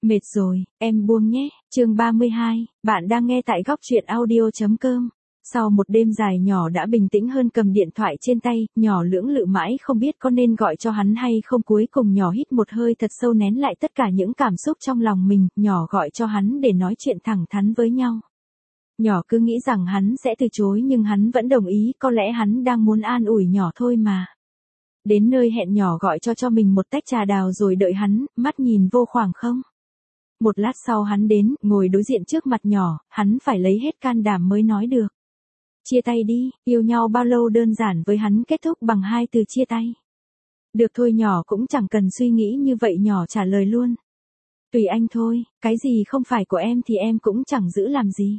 Mệt rồi, em buông nhé. Chương 32, bạn đang nghe tại góc truyện audio.com. Sau một đêm dài nhỏ đã bình tĩnh hơn cầm điện thoại trên tay, nhỏ lưỡng lự mãi không biết có nên gọi cho hắn hay không, cuối cùng nhỏ hít một hơi thật sâu nén lại tất cả những cảm xúc trong lòng mình, nhỏ gọi cho hắn để nói chuyện thẳng thắn với nhau. Nhỏ cứ nghĩ rằng hắn sẽ từ chối nhưng hắn vẫn đồng ý, có lẽ hắn đang muốn an ủi nhỏ thôi mà. Đến nơi hẹn nhỏ gọi cho mình một tách trà đào rồi đợi hắn, mắt nhìn vô khoảng không. Một lát sau hắn đến, ngồi đối diện trước mặt nhỏ, hắn phải lấy hết can đảm mới nói được. Chia tay đi, yêu nhau bao lâu đơn giản với hắn kết thúc bằng 2 từ chia tay. Được thôi, nhỏ cũng chẳng cần suy nghĩ như vậy, nhỏ trả lời luôn. Tùy anh thôi, cái gì không phải của em thì em cũng chẳng giữ làm gì.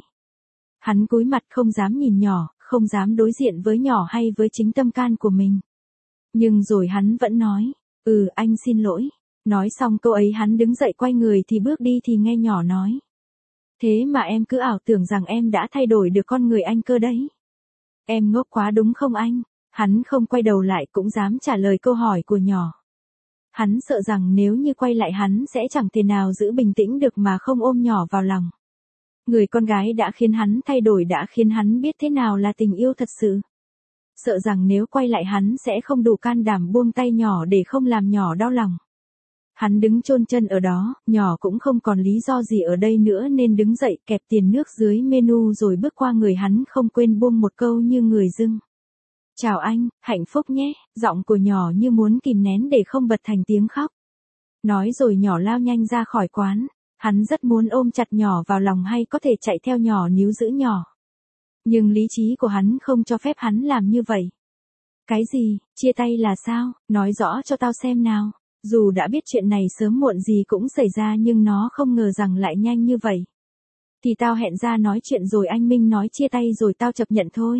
Hắn cúi mặt không dám nhìn nhỏ, không dám đối diện với nhỏ hay với chính tâm can của mình. Nhưng rồi hắn vẫn nói, anh xin lỗi. Nói xong câu ấy hắn đứng dậy quay người thì bước đi thì nghe nhỏ nói. Thế mà em cứ ảo tưởng rằng em đã thay đổi được con người anh cơ đấy. Em ngốc quá đúng không anh? Hắn không quay đầu lại cũng dám trả lời câu hỏi của nhỏ. Hắn sợ rằng nếu như quay lại hắn sẽ chẳng thể nào giữ bình tĩnh được mà không ôm nhỏ vào lòng. Người con gái đã khiến hắn thay đổi, đã khiến hắn biết thế nào là tình yêu thật sự. Sợ rằng nếu quay lại hắn sẽ không đủ can đảm buông tay nhỏ để không làm nhỏ đau lòng. Hắn đứng chôn chân ở đó, nhỏ cũng không còn lý do gì ở đây nữa nên đứng dậy kẹp tiền nước dưới menu rồi bước qua người hắn, không quên buông một câu như người dưng. Chào anh, hạnh phúc nhé, giọng của nhỏ như muốn kìm nén để không bật thành tiếng khóc. Nói rồi nhỏ lao nhanh ra khỏi quán, hắn rất muốn ôm chặt nhỏ vào lòng hay có thể chạy theo nhỏ níu giữ nhỏ. Nhưng lý trí của hắn không cho phép hắn làm như vậy. Cái gì, chia tay là sao, nói rõ cho tao xem nào. Dù đã biết chuyện này sớm muộn gì cũng xảy ra nhưng nó không ngờ rằng lại nhanh như vậy. Thì tao hẹn ra nói chuyện rồi anh Minh nói chia tay rồi tao chấp nhận thôi.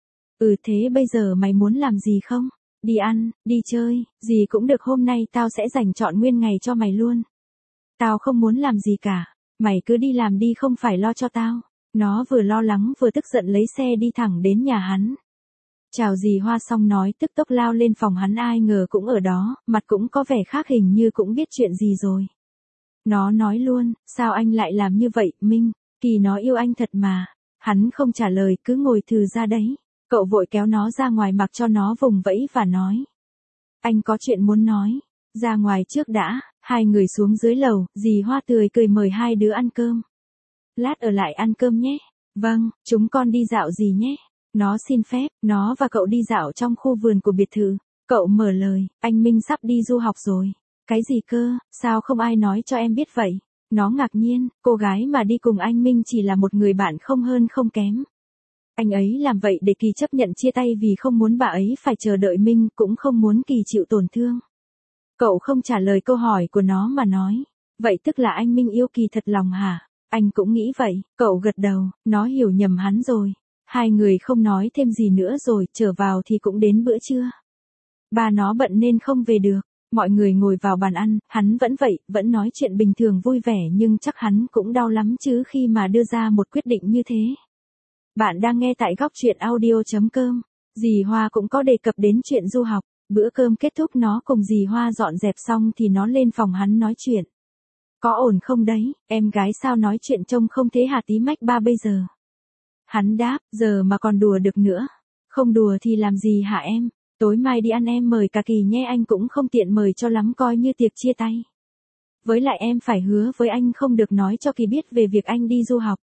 Thế bây giờ mày muốn làm gì không? Đi ăn, đi chơi, gì cũng được, hôm nay tao sẽ dành trọn nguyên ngày cho mày luôn. Tao không muốn làm gì cả, mày cứ đi làm đi không phải lo cho tao. Nó vừa lo lắng vừa tức giận lấy xe đi thẳng đến nhà hắn. Chào dì Hoa xong nói tức tốc lao lên phòng hắn, ai ngờ cũng ở đó, mặt cũng có vẻ khác, hình như cũng biết chuyện gì rồi. Nó nói luôn, sao anh lại làm như vậy, Minh, Kỳ nó yêu anh thật mà. Hắn không trả lời, cứ ngồi thừ ra đấy. Cậu vội kéo nó ra ngoài mặc cho nó vùng vẫy và nói. Anh có chuyện muốn nói, ra ngoài trước đã. Hai người xuống dưới lầu, dì Hoa tươi cười mời hai đứa ăn cơm. Lát ở lại ăn cơm nhé. Vâng, chúng con đi dạo gì nhé. Nó xin phép, nó và cậu đi dạo trong khu vườn của biệt thự. Cậu mở lời, anh Minh sắp đi du học rồi. Cái gì cơ, sao không ai nói cho em biết vậy? Nó ngạc nhiên, cô gái mà đi cùng anh Minh chỉ là một người bạn không hơn không kém. Anh ấy làm vậy để Kỳ chấp nhận chia tay vì không muốn bà ấy phải chờ đợi Minh, cũng không muốn Kỳ chịu tổn thương. Cậu không trả lời câu hỏi của nó mà nói. Vậy tức là anh Minh yêu Kỳ thật lòng hả? Anh cũng nghĩ vậy, cậu gật đầu, nó hiểu nhầm hắn rồi. Hai người không nói thêm gì nữa rồi, trở vào thì cũng đến bữa trưa. Ba nó bận nên không về được. Mọi người ngồi vào bàn ăn, hắn vẫn vậy, vẫn nói chuyện bình thường vui vẻ nhưng chắc hắn cũng đau lắm chứ khi mà đưa ra một quyết định như thế. Bạn đang nghe tại góc truyện audio.com. Dì Hoa cũng có đề cập đến chuyện du học. Bữa cơm kết thúc nó cùng dì Hoa dọn dẹp xong thì nó lên phòng hắn nói chuyện. Có ổn không đấy, em gái sao nói chuyện trông không thế hả tí mách ba bây giờ? Hắn đáp, giờ mà còn đùa được nữa. Không đùa thì làm gì hả em? Tối mai đi ăn em mời cả Kỳ nhé, anh cũng không tiện mời cho lắm, coi như tiệc chia tay. Với lại em phải hứa với anh không được nói cho Kỳ biết về việc anh đi du học.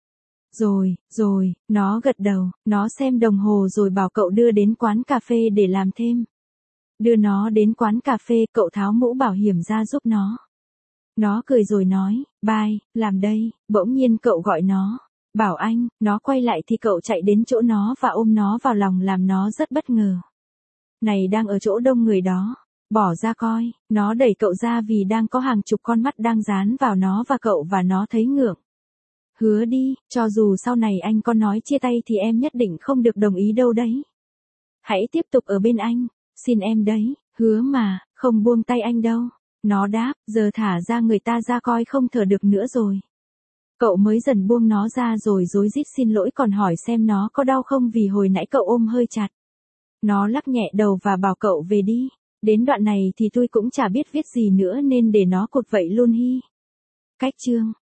Rồi, nó gật đầu, nó xem đồng hồ rồi bảo cậu đưa đến quán cà phê để làm thêm. Đưa nó đến quán cà phê, cậu tháo mũ bảo hiểm ra giúp nó. Nó cười rồi nói, bye, làm đây, bỗng nhiên cậu gọi nó. Bảo anh, nó quay lại thì cậu chạy đến chỗ nó và ôm nó vào lòng làm nó rất bất ngờ. Này đang ở chỗ đông người đó, bỏ ra coi, nó đẩy cậu ra vì đang có hàng chục con mắt đang dán vào nó và nó thấy ngượng. Hứa đi, cho dù sau này anh có nói chia tay thì em nhất định không được đồng ý đâu đấy. Hãy tiếp tục ở bên anh, xin em đấy, hứa mà, không buông tay anh đâu. Nó đáp, giờ thả ra người ta ra coi, không thở được nữa rồi. Cậu mới dần buông nó ra rồi rối rít xin lỗi, còn hỏi xem nó có đau không vì hồi nãy cậu ôm hơi chặt. Nó lắc nhẹ đầu và bảo cậu về đi. Đến đoạn này thì tôi cũng chả biết viết gì nữa nên để nó cột vậy luôn hi. Cách chương